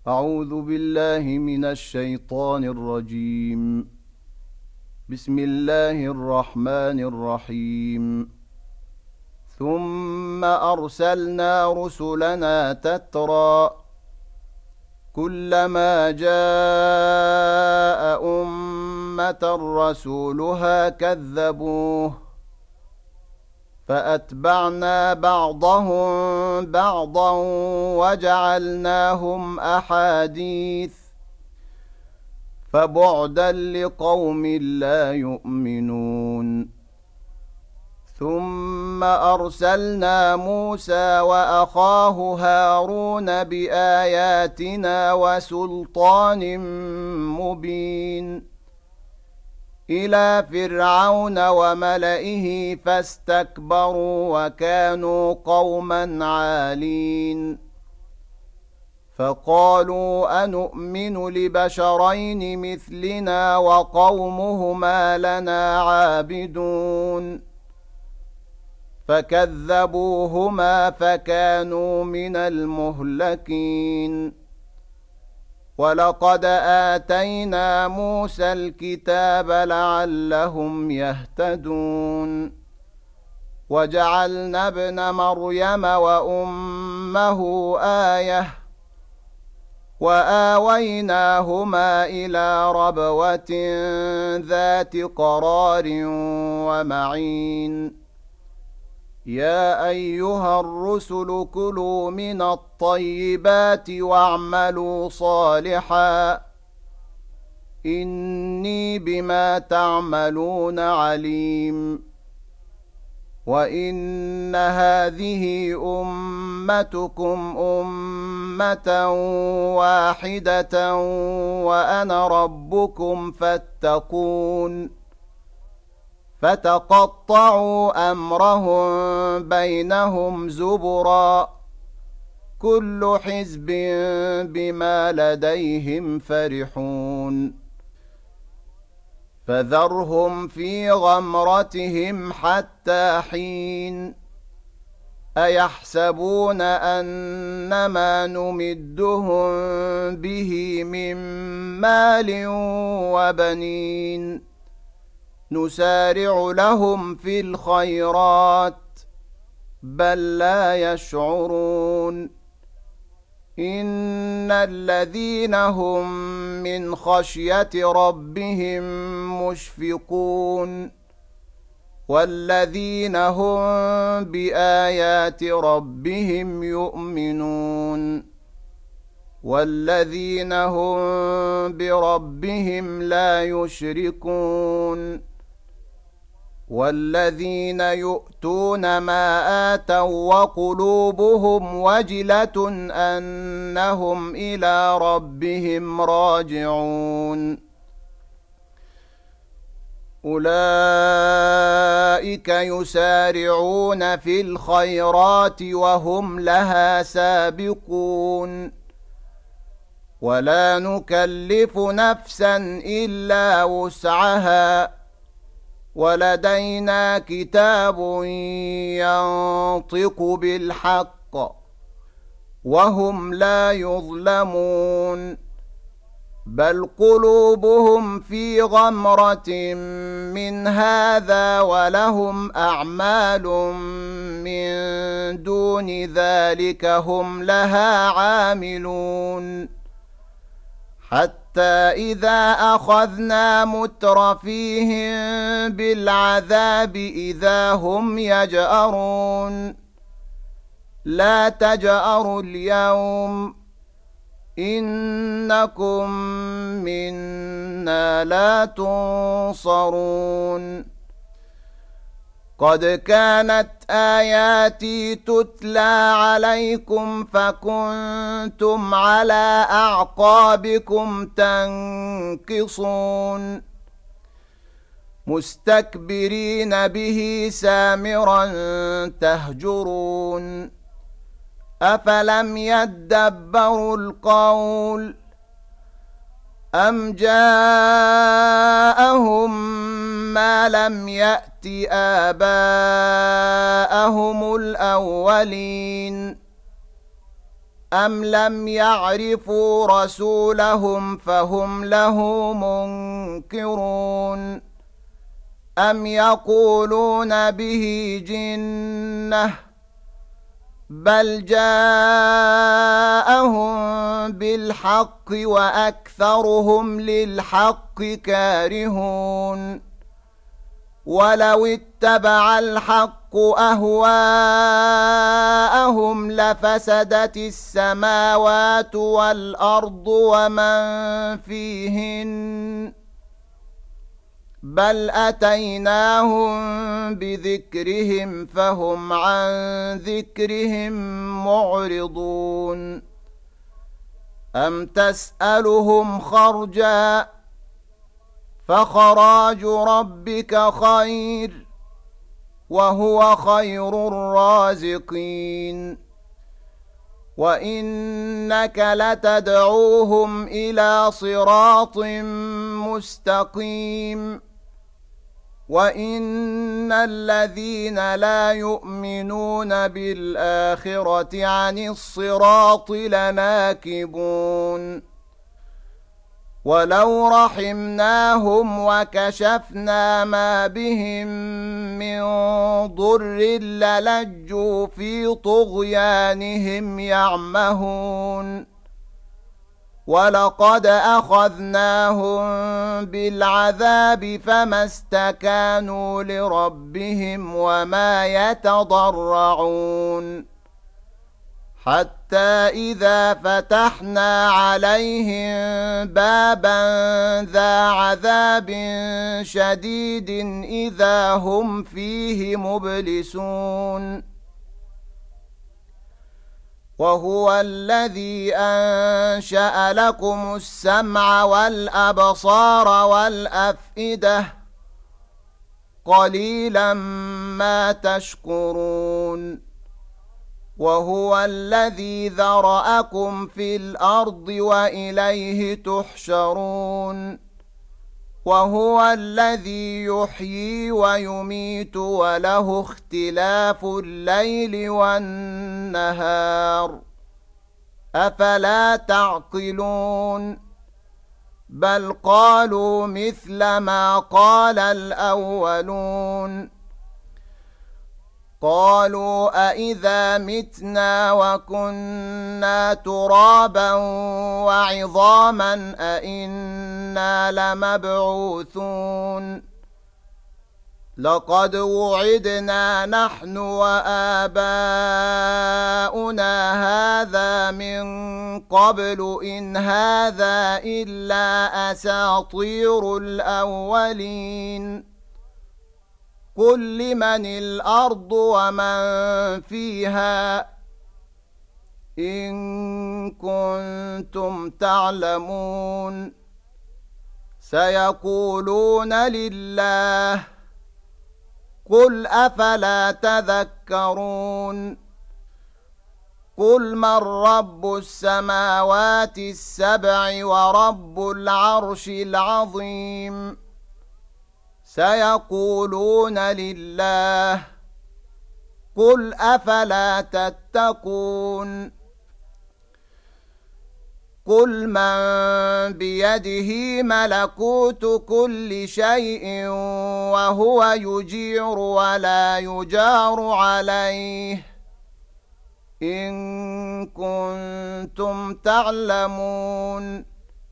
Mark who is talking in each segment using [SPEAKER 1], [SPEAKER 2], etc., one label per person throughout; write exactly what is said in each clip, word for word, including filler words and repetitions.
[SPEAKER 1] أعوذ بالله من الشيطان الرجيم. بسم الله الرحمن الرحيم. ثم أرسلنا رسلنا تترى كلما جاء أمة رسولها كذبوه فأتبعنا بعضهم بعضا وجعلناهم أحاديث فبعدا لقوم لا يؤمنون. ثم أرسلنا موسى وأخاه هارون بآياتنا وسلطان مبين إلى فرعون وملئه فاستكبروا وكانوا قوما عالين. فقالوا أنؤمن لبشرين مثلنا وقومهما لنا عابدون فكذبوهما فكانوا من المهلكين. ولقد آتينا موسى الكتاب لعلهم يهتدون وجعلنا ابن مريم وأمه آية وآويناهما إلى ربوة ذات قرار ومعين. يا أيها الرسل كلوا من الطيبات واعملوا صالحا إني بما تعملون عليم. وإن هذه أمتكم أمة واحدة وأنا ربكم فاتقون. فتقطعوا أمرهم بينهم زبرا كل حزب بما لديهم فرحون. فذرهم في غمرتهم حتى حين. أيحسبون أنما نمدهم به من مال وبنين نسارع لهم في الخيرات بل لا يشعرون. إن الذين هم من خشية ربهم مشفقون والذين هم بآيات ربهم يؤمنون والذين هم بربهم لا يشركون والذين يؤتون ما آتوا وقلوبهم وجلة أنهم إلى ربهم راجعون. أولئك يسارعون في الخيرات وهم لها سابقون ولا نكلف نفسا إلا وسعها ولدينا كتاب ينطق بالحق وهم لا يظلمون. بل قلوبهم في غمرة من هذا ولهم أعمال من دون ذلك هم لها عاملون. حتى إذا أخذنا مترفيهم بالعذاب إذا هم يجأرون لا تجأروا اليوم إنكم منا لا تنصرون. قد كانت آياتي تتلى عليكم فكنتم على أعقابكم تنكصون مستكبرين به سامرا تهجرون. أفلم يدبروا القول أم جاءهم ما لم يأت آباءهم الأولين أم لم يعرفوا رسولهم فهم له منكرون أم يقولون به جنة بل جاءهم بالحق وأكثرهم للحق كارهون ولو اتبع الحق أهواءهم لفسدت السماوات والأرض ومن فيهن بل أتيناهم بذكرهم فهم عن ذكرهم معرضون أم تسألهم خرجا فخراج ربك خير وهو خير الرازقين وإنك لتدعوهم إلى صراط مستقيم وإن الذين لا يؤمنون بالآخرة عن الصراط لناكبون ولو رحمناهم وكشفنا ما بهم من ضر للجوا في طغيانهم يعمهون ولقد أخذناهم بالعذاب فما استكانوا لربهم وما يتضرعون حتى إذا فتحنا عليهم بابا ذا عذاب شديد إذا هم فيه مبلسون وهو الذي أنشأ لكم السمع والأبصار والأفئدة قليلا ما تشكرون وهو الذي ذرأكم في الأرض وإليه تحشرون وهو الذي يحيي ويميت وله اختلاف الليل والنهار أفلا تعقلون بل قالوا مثل ما قال الأولون قالوا أإذا متنا وكنا ترابا وعظاما أإنا لمبعوثون لقد وعدنا نحن وآباؤنا هذا من قبل إن هذا إلا أساطير الأولين قل لمن الأرض ومن فيها إن كنتم تعلمون سيقولون لله قل أفلا تذكرون قل من رب السماوات السبع ورب العرش العظيم سيقولون لله قل أفلا تتقون قل من بيده ملكوت كل شيء وهو يجير ولا يجار عليه إن كنتم تعلمون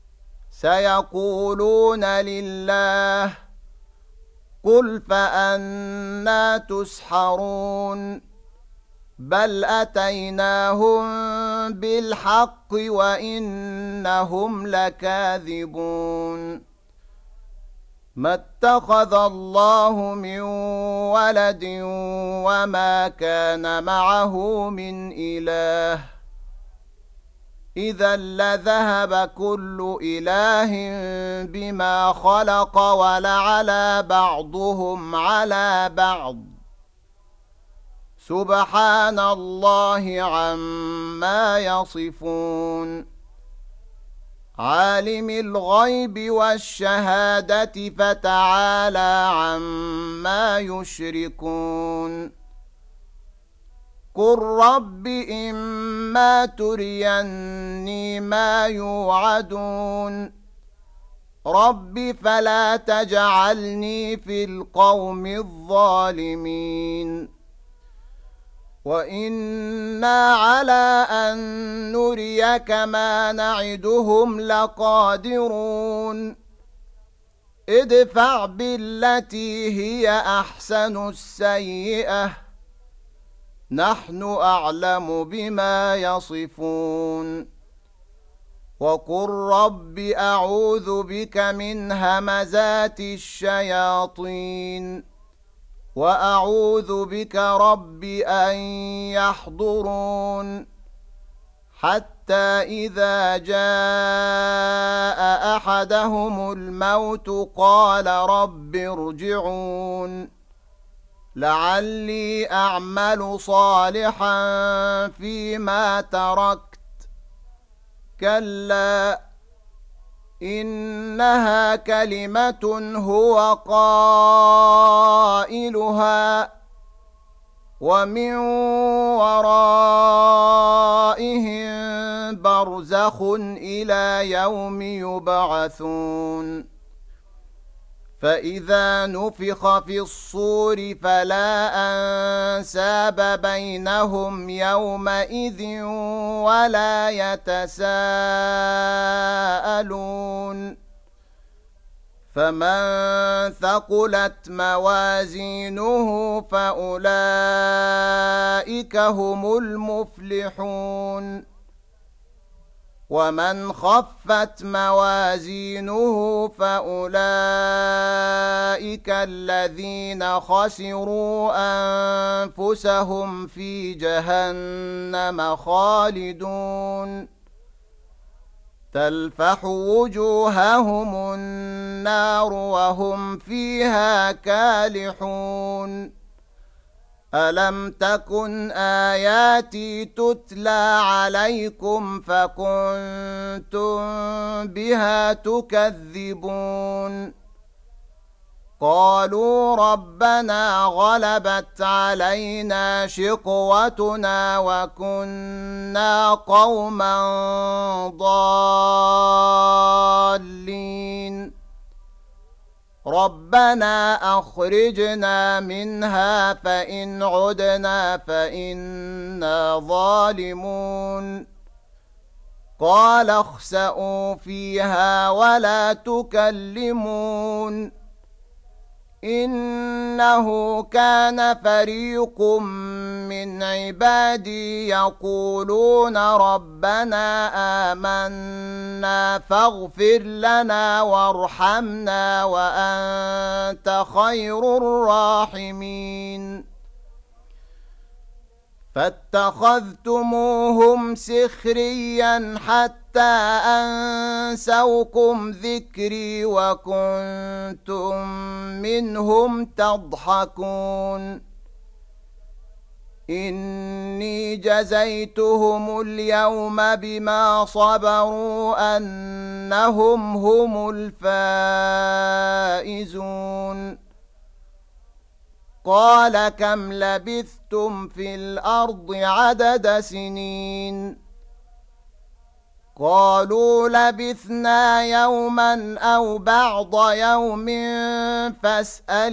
[SPEAKER 1] سيقولون لله قل فأنى تسحرون بل أتيناهم بالحق وإنهم لكاذبون ما اتخذ الله من ولد وما كان معه من إله إذا لذهب كل إله بما خلق ولعلى بعضهم على بعض سبحان الله عما يصفون عالم الغيب والشهادة فتعالى عما يشركون وقل رب إما تريني ما يوعدون رب فلا تجعلني في القوم الظالمين وإنا على أن نريك ما نعدهم لقادرون ادفع بالتي هي أحسن السيئة نحن أعلم بما يصفون وقل رب أعوذ بك من همزات الشياطين وأعوذ بك رب أن يحضرون حتى إذا جاء أحدهم الموت قال رب ارجعون لعلي أعمل صالحا فيما تركت كلا إنها كلمة هو قائلها ومن ورائهم برزخ إلى يوم يبعثون فإذا نفخ في الصور فلا أنساب بينهم يومئذ ولا يتساءلون فمن ثقلت موازينه فأولئك هم المفلحون ومن خفت موازينه فأولئك الذين خسروا أنفسهم في جهنم خالدون تلفح وجوههم النار وهم فيها كالحون ألم تكن آياتي تتلى عليكم فكنتم بها تكذبون قالوا ربنا غلبت علينا شقوتنا وكنا قوما ضالين ربنا أخرجنا منها فإن عدنا فإنا ظالمون قال اخسئوا فيها ولا تكلمون إنه كان فريق من عبادي يقولون ربنا آمنا فاغفر لنا وارحمنا وأنت خير الراحمين فاتخذتموهم سخريا حتى أنسوكم ذكري وكنتم منهم تضحكون إني جزيتهم اليوم بما صبروا أنهم هم الفائزون قال كم لبثتم في الأرض عدد سنين قالوا لبثنا يوما أو بعض يوم فاسأل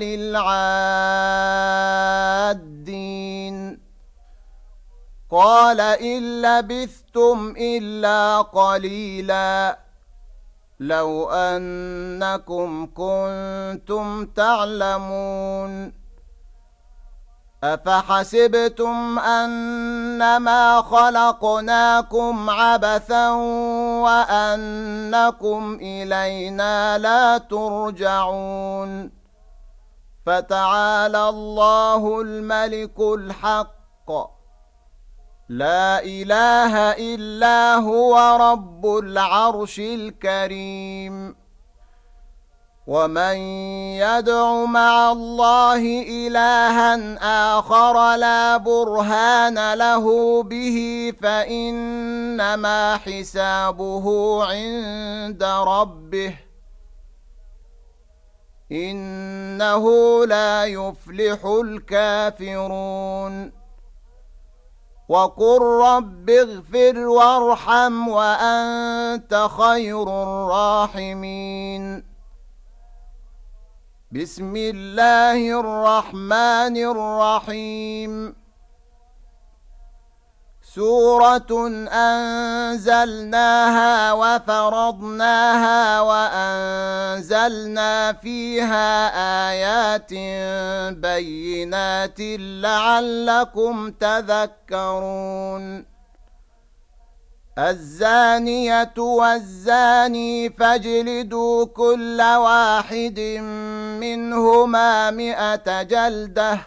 [SPEAKER 1] العادين قال إن لبثتم إلا قليلا لو أنكم كنتم تعلمون أفحسبتم أنما خلقناكم عبثا وأنكم إلينا لا ترجعون فتعالى الله الملك الحق لا إله إلا هو رب العرش الكريم ومن يدع مع الله إلها آخر لا برهان له به فإنما حسابه عند ربه إنه لا يفلح الكافرون وقل رب اغفر وارحم وأنت خير الراحمين. بسم الله الرحمن الرحيم. سورة أنزلناها وفرضناها وأنزلنا فيها آيات بينات لعلكم تذكرون. الزانية والزاني فاجلدوا كل واحد منهما مئة جلدة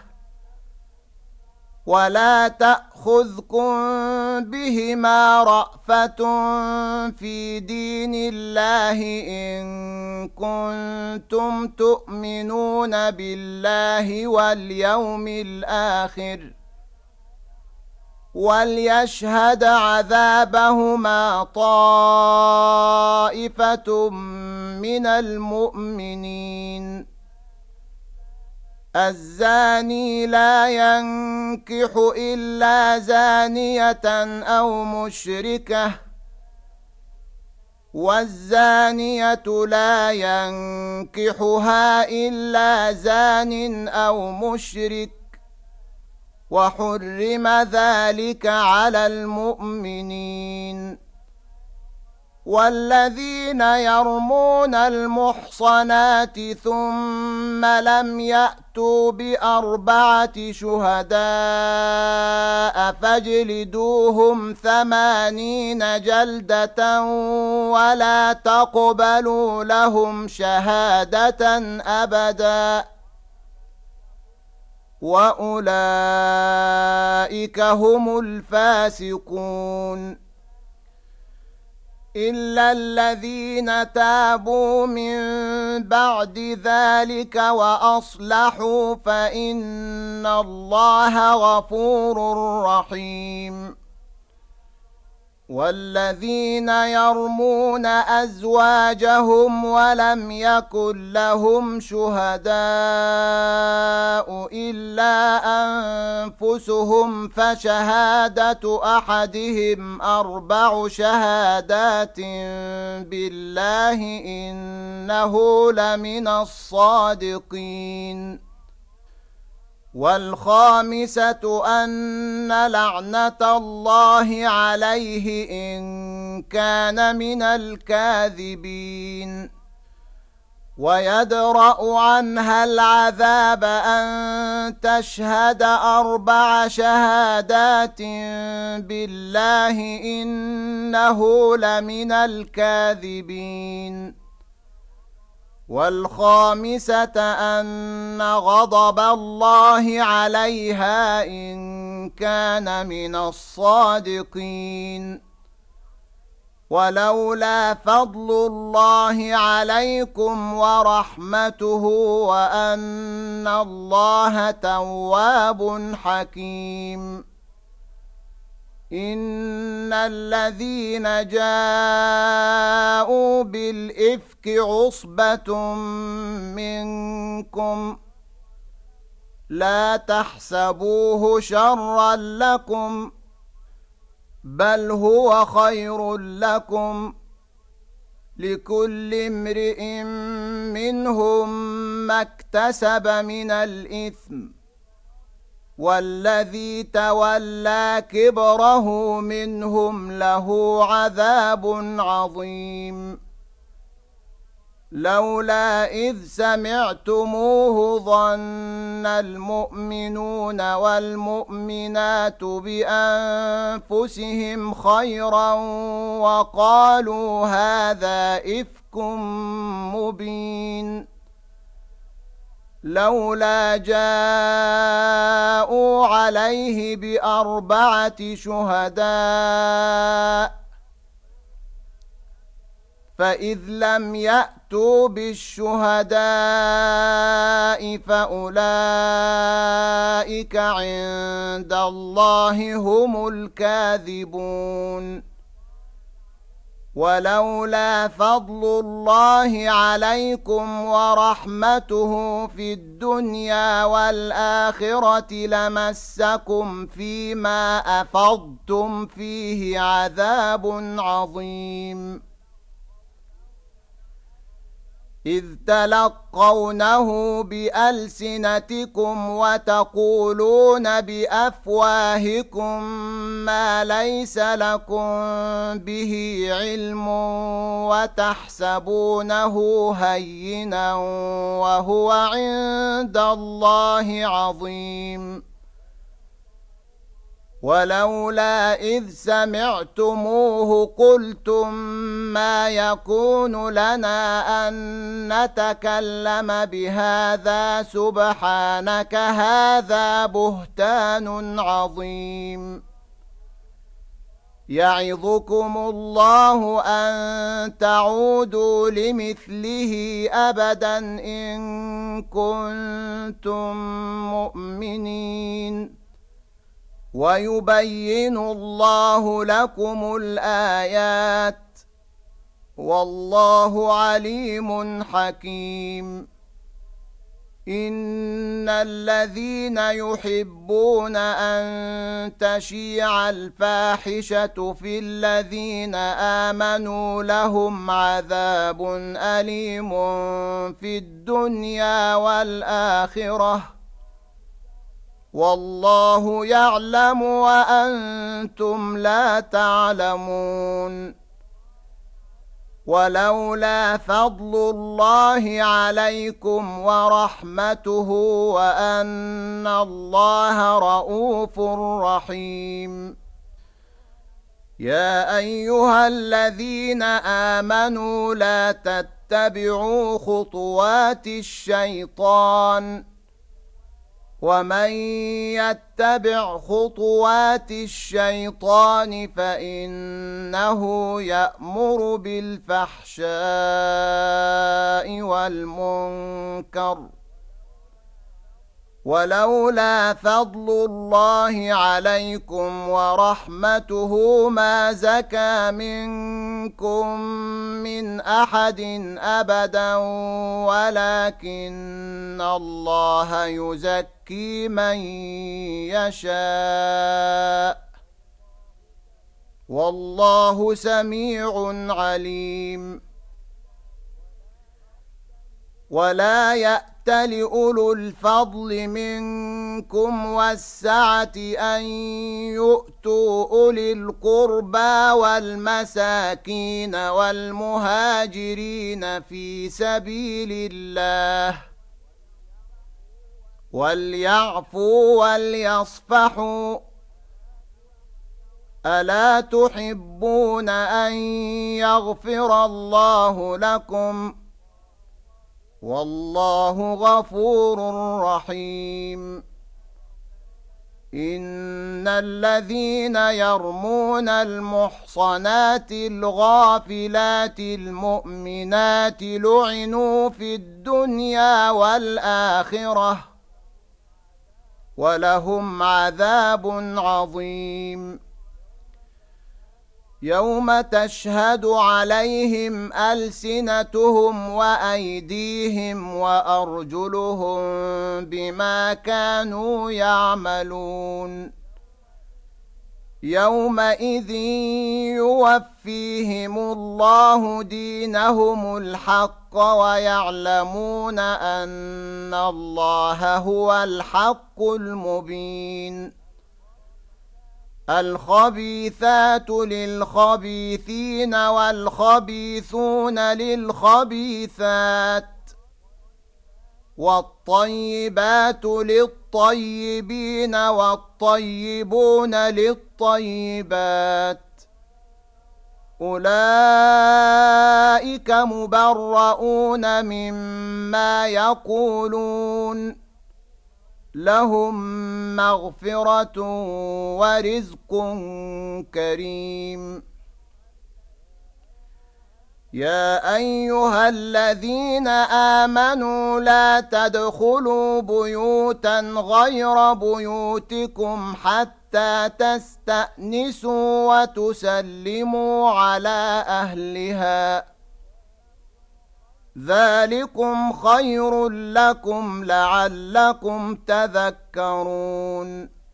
[SPEAKER 1] ولا تأخذكم بهما رأفة في دين الله إن كنتم تؤمنون بالله واليوم الآخر وليشهد عذابهما طائفة من المؤمنين. الزاني لا ينكح إلا زانية أو مشركة والزانية لا ينكحها إلا زان أو مشرك وحرم ذلك على المؤمنين. والذين يرمون المحصنات ثم لم يأتوا بأربعة شهداء فاجلدوهم ثمانين جلدة ولا تقبلوا لهم شهادة أبدا وأولئك هم الفاسقون. إلا الذين تابوا من بعد ذلك وأصلحوا فإن الله غفور رحيم. والذين يرمون أزواجهم ولم يكن لهم شهداء إلا أنفسهم فشهادة أحدهم أربع شهادات بالله إنه لمن الصادقين. والخامسة أن لعنة الله عليه إن كان من الكاذبين. ويدرأ عنها العذاب أن تشهد أربع شهادات بالله إنه لمن الكاذبين. والخامسة أن غضب الله عليها إن كان من الصادقين. ولولا فضل الله عليكم ورحمته وأن الله تواب حكيم. إن الذين جاءوا بالإفك عصبة منكم لا تحسبوه شرا لكم بل هو خير لكم لكل امرئ منهم ما اكتسب من الإثم والذي تولى كبره منهم له عذاب عظيم. لولا إذ سمعتموه ظن المؤمنون والمؤمنات بأنفسهم خيرا وقالوا هذا إفك مبين. لولا جاءوا عليه بأربعة شهداء فإذ لم يأتوا بالشهداء فأولئك عند الله هم الكاذبون. ولولا فضل الله عليكم ورحمته في الدنيا والآخرة لمسكم فيما أفضتم فيه عذاب عظيم إذ تلقونه بألسنتكم وتقولون بأفواهكم ما ليس لكم به علم وتحسبونه هينا وهو عند الله عظيم ولولا إذ سمعتموه قلتم ما يكون لنا أن نتكلم بهذا سبحانك هذا بهتان عظيم يعظكم الله أن تعودوا لمثله أبدا إن كنتم مؤمنين ويبين الله لكم الآيات والله عليم حكيم إن الذين يحبون أن تشيع الفاحشة في الذين آمنوا لهم عذاب أليم في الدنيا والآخرة والله يعلم وأنتم لا تعلمون ولولا فضل الله عليكم ورحمته وأن الله رؤوف رحيم يا أيها الذين آمنوا لا تتبعوا خطوات الشيطان ومن يتبع خطوات الشيطان فإنه يأمر بالفحشاء والمنكر ولولا فضل الله عليكم ورحمته ما زكى منكم من أحد أبدا ولكن الله يزكي من يشاء والله سميع عليم ولا يأتل أولو الفضل منكم والسعة أن يؤتوا أولي القربى والمساكين والمهاجرين في سبيل الله وليعفوا وليصفحوا ألا تحبون أن يغفر الله لكم والله غفور رحيم إن الذين يرمون المحصنات الغافلات المؤمنات لعنوا في الدنيا والآخرة ولهم عذاب عظيم يوم تشهد عليهم ألسنتهم وأيديهم وأرجلهم بما كانوا يعملون يومئذ يوفيهم الله دينهم الحق ويعلمون أن الله هو الحق المبين الخبيثات للخبيثين والخبيثون للخبيثات والطيبات للطيبين والطيبون للطيبات أولئك مبرؤون مما يقولون لهم مغفرة ورزق كريم يا أيها الذين آمنوا لا تدخلوا بيوتا غير بيوتكم حتى تستأنسوا وتسلموا على أهلها ذلكم خير لكم لعلكم تذكرون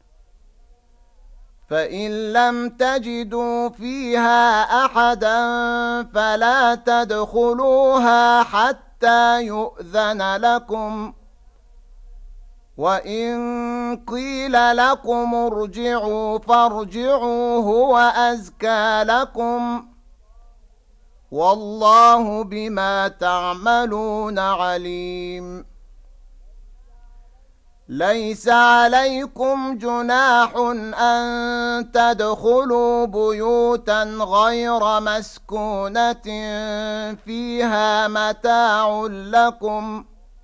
[SPEAKER 1] فإن لم تجدوا فيها أحدا فلا تدخلوها حتى يؤذن لكم وإن قيل لكم ارجعوا فارجعوا هو أزكى لكم والله بما تعملون عليم ليس عليكم جناح أن تدخلوا بيوتا غير مسكونة فيها متاع لكم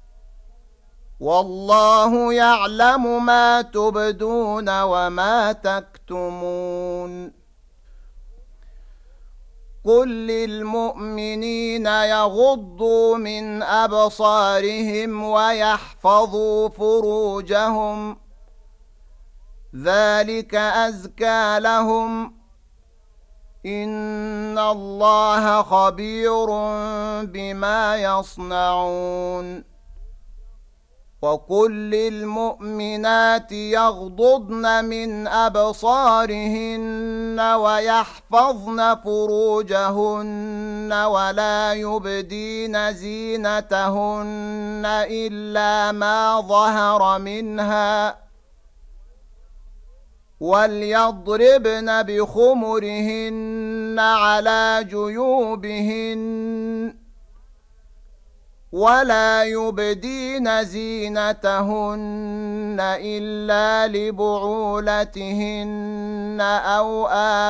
[SPEAKER 1] والله يعلم ما تبدون وما تكتمون قل للمؤمنين يغضوا من أبصارهم ويحفظوا فروجهم ذلك أزكى لهم إن الله خبير بما يصنعون وقل للمؤمنات يغضضن من أبصارهن ويحفظن فروجهن ولا يبدين زينتهن إلا ما ظهر منها وليضربن بخمرهن على جيوبهن ولا يبدين زينتهن إلا لبعولتهن أو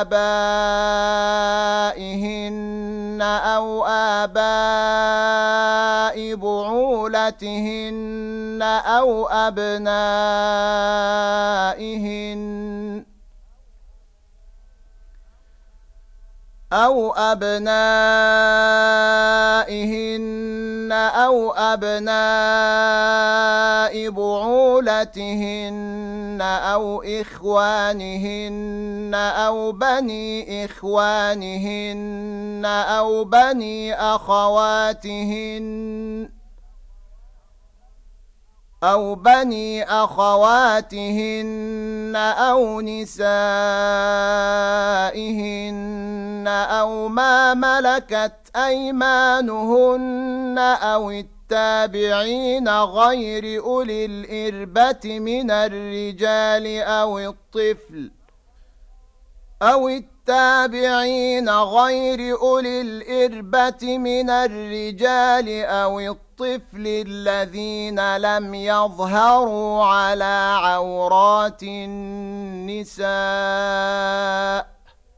[SPEAKER 1] آبائهن أو آباء بعولتهن أو أبنائهن أو أبنائهن أو أبناء بعولتهن أو إخوانهن أو بني إخوانهن أو بني أخواتهن أو بني أخواتهن أو نسائهن أو ما ملكت أيمانهن أو التابعين غير أولي الإربة من الرجال أو الطفل أو التابعين غير أولي الإربة من الرجال أو الطفل الذين لم يظهروا على عورات النساء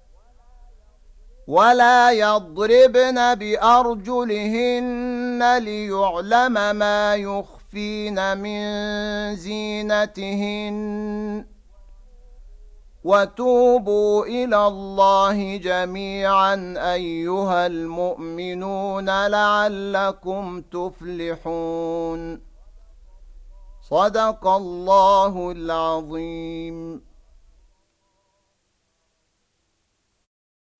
[SPEAKER 1] ولا يضربن بأرجلهن ليعلم ما يخفين من زينتهن وتوبوا إلى الله جميعا أيها المؤمنون لعلكم تفلحون صدق الله العظيم.